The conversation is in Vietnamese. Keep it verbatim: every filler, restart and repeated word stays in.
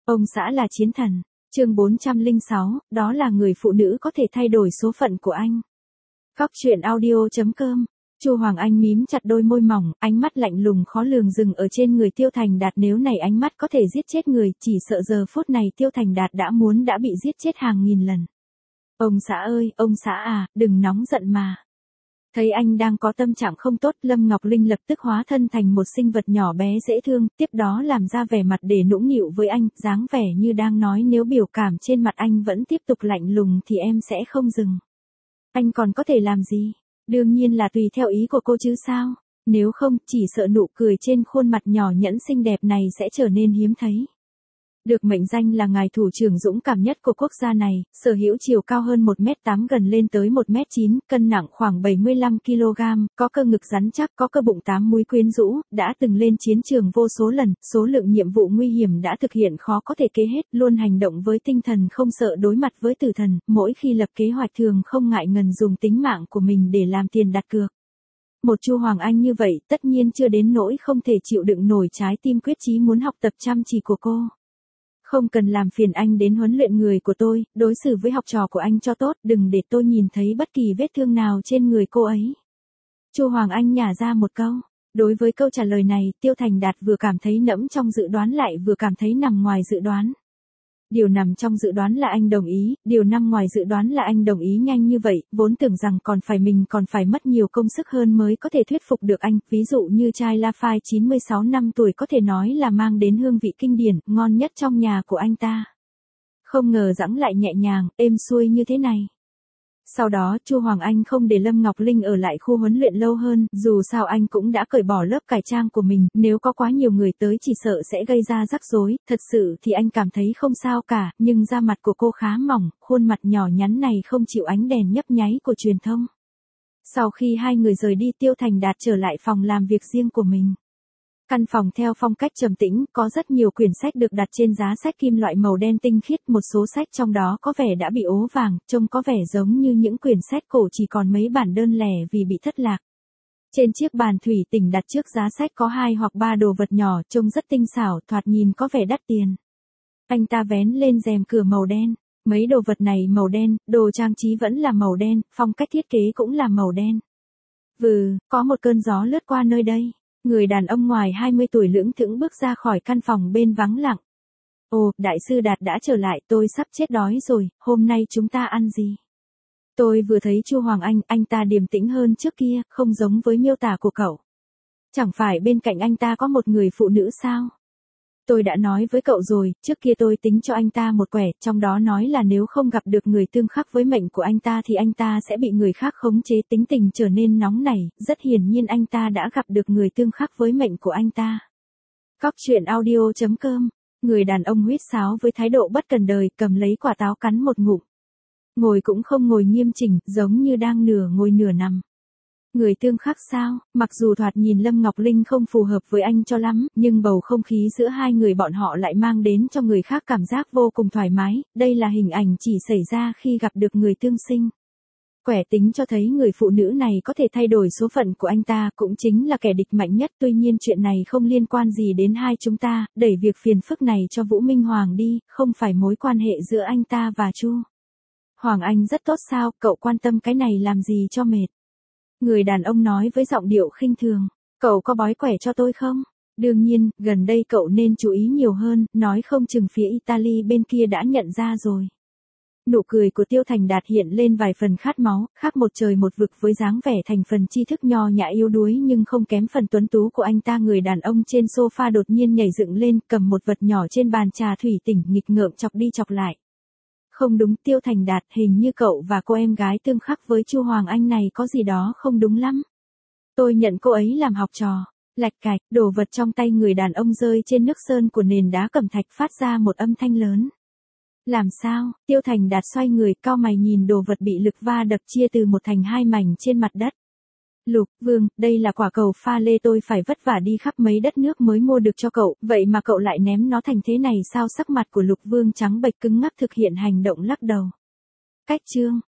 Ông xã là chiến thần. Chương bốn trăm lẻ sáu, đó là người phụ nữ có thể thay đổi số phận của anh. Cóc truyện audio chấm com. Chu Hoàng Anh mím chặt đôi môi mỏng, ánh mắt lạnh lùng khó lường dừng ở trên người Tiêu Thành Đạt, nếu này ánh mắt có thể giết chết người, chỉ sợ giờ phút này Tiêu Thành Đạt đã muốn đã bị giết chết hàng nghìn lần. Ông xã ơi, ông xã à, đừng nóng giận mà. Thấy anh đang có tâm trạng không tốt, Lâm Ngọc Linh lập tức hóa thân thành một sinh vật nhỏ bé dễ thương, tiếp đó làm ra vẻ mặt để nũng nịu với anh, dáng vẻ như đang nói nếu biểu cảm trên mặt anh vẫn tiếp tục lạnh lùng thì em sẽ không dừng. Anh còn có thể làm gì? Đương nhiên là tùy theo ý của cô chứ sao? Nếu không, chỉ sợ nụ cười trên khuôn mặt nhỏ nhẫn xinh đẹp này sẽ trở nên hiếm thấy. Được mệnh danh là ngài thủ trưởng dũng cảm nhất của quốc gia này, sở hữu chiều cao hơn một mét tám gần lên tới một mét chín, cân nặng khoảng bảy mươi lăm ki lô gam, có cơ ngực rắn chắc, có cơ bụng tám múi quyến rũ, đã từng lên chiến trường vô số lần, số lượng nhiệm vụ nguy hiểm đã thực hiện khó có thể kể hết, luôn hành động với tinh thần không sợ đối mặt với tử thần, mỗi khi lập kế hoạch thường không ngại ngần dùng tính mạng của mình để làm tiền đặt cược. Một Chu Hoàng Anh như vậy tất nhiên chưa đến nỗi không thể chịu đựng nổi trái tim quyết chí muốn học tập chăm chỉ của cô. Không cần làm phiền anh đến huấn luyện người của tôi, đối xử với học trò của anh cho tốt, đừng để tôi nhìn thấy bất kỳ vết thương nào trên người cô ấy. Chu Hoàng Anh nhả ra một câu. Đối với câu trả lời này, Tiêu Thành Đạt vừa cảm thấy nẫm trong dự đoán lại vừa cảm thấy nằm ngoài dự đoán. Điều nằm trong dự đoán là anh đồng ý, điều nằm ngoài dự đoán là anh đồng ý nhanh như vậy, vốn tưởng rằng còn phải mình còn phải mất nhiều công sức hơn mới có thể thuyết phục được anh, ví dụ như chai Lafite chín mươi sáu năm tuổi có thể nói là mang đến hương vị kinh điển, ngon nhất trong nhà của anh ta. Không ngờ giẫng lại nhẹ nhàng, êm xuôi như thế này. Sau đó, Chu Hoàng Anh không để Lâm Ngọc Linh ở lại khu huấn luyện lâu hơn, dù sao anh cũng đã cởi bỏ lớp cải trang của mình, nếu có quá nhiều người tới chỉ sợ sẽ gây ra rắc rối, thật sự thì anh cảm thấy không sao cả, nhưng da mặt của cô khá mỏng, khuôn mặt nhỏ nhắn này không chịu ánh đèn nhấp nháy của truyền thông. Sau khi hai người rời đi, Tiêu Thành Đạt trở lại phòng làm việc riêng của mình. Căn phòng theo phong cách trầm tĩnh, có rất nhiều quyển sách được đặt trên giá sách kim loại màu đen tinh khiết, một số sách trong đó có vẻ đã bị ố vàng, trông có vẻ giống như những quyển sách cổ chỉ còn mấy bản đơn lẻ vì bị thất lạc. Trên chiếc bàn thủy tinh đặt trước giá sách có hai hoặc ba đồ vật nhỏ, trông rất tinh xảo, thoạt nhìn có vẻ đắt tiền. Anh ta vén lên rèm cửa màu đen, mấy đồ vật này màu đen, đồ trang trí vẫn là màu đen, phong cách thiết kế cũng là màu đen. Vừ, có một cơn gió lướt qua nơi đây. Người đàn ông ngoài hai mươi tuổi lững thững bước ra khỏi căn phòng bên vắng lặng. Ồ, đại sư Đạt đã trở lại, tôi sắp chết đói rồi, hôm nay chúng ta ăn gì? Tôi vừa thấy Chu Hoàng Anh, anh ta điềm tĩnh hơn trước kia, không giống với miêu tả của cậu. Chẳng phải bên cạnh anh ta có một người phụ nữ sao? Tôi đã nói với cậu rồi, trước kia tôi tính cho anh ta một quẻ, trong đó nói là nếu không gặp được người tương khắc với mệnh của anh ta thì anh ta sẽ bị người khác khống chế, tính tình trở nên nóng nảy, rất hiển nhiên anh ta đã gặp được người tương khắc với mệnh của anh ta. Cóc truyện audio chấm com. Người đàn ông huýt sáo với thái độ bất cần đời, cầm lấy quả táo cắn một ngụm. Ngồi cũng không ngồi nghiêm chỉnh, giống như đang nửa ngồi nửa nằm. Người tương khắc sao? Mặc dù thoạt nhìn Lâm Ngọc Linh không phù hợp với anh cho lắm, nhưng bầu không khí giữa hai người bọn họ lại mang đến cho người khác cảm giác vô cùng thoải mái, đây là hình ảnh chỉ xảy ra khi gặp được người tương sinh. Quẻ tính cho thấy người phụ nữ này có thể thay đổi số phận của anh ta, cũng chính là kẻ địch mạnh nhất, tuy nhiên chuyện này không liên quan gì đến hai chúng ta, đẩy việc phiền phức này cho Vũ Minh Hoàng đi, không phải mối quan hệ giữa anh ta và Chu Hoàng Anh rất tốt sao, cậu quan tâm cái này làm gì cho mệt. Người đàn ông nói với giọng điệu khinh thường, cậu có bói quẻ cho tôi không? Đương nhiên, gần đây cậu nên chú ý nhiều hơn, nói không chừng phía Italy bên kia đã nhận ra rồi. Nụ cười của Tiêu Thành Đạt hiện lên vài phần khát máu, khác một trời một vực với dáng vẻ thành phần tri thức nho nhã yếu đuối nhưng không kém phần tuấn tú của anh ta. Người đàn ông trên sofa đột nhiên nhảy dựng lên, cầm một vật nhỏ trên bàn trà thủy tinh, nghịch ngợm chọc đi chọc lại. Không đúng, Tiêu Thành Đạt, hình như cậu và cô em gái tương khắc với Chu Hoàng Anh này có gì đó không đúng lắm. Tôi nhận cô ấy làm học trò. Lạch cạch, đồ vật trong tay người đàn ông rơi trên nước sơn của nền đá cẩm thạch phát ra một âm thanh lớn. Làm sao? Tiêu Thành Đạt xoay người, cau mày nhìn đồ vật bị lực va đập chia từ một thành hai mảnh trên mặt đất. Lục Vương, đây là quả cầu pha lê tôi phải vất vả đi khắp mấy đất nước mới mua được cho cậu, vậy mà cậu lại ném nó thành thế này sao? Sắc mặt của Lục Vương trắng bệch cứng ngắc thực hiện hành động lắc đầu. Cách chương.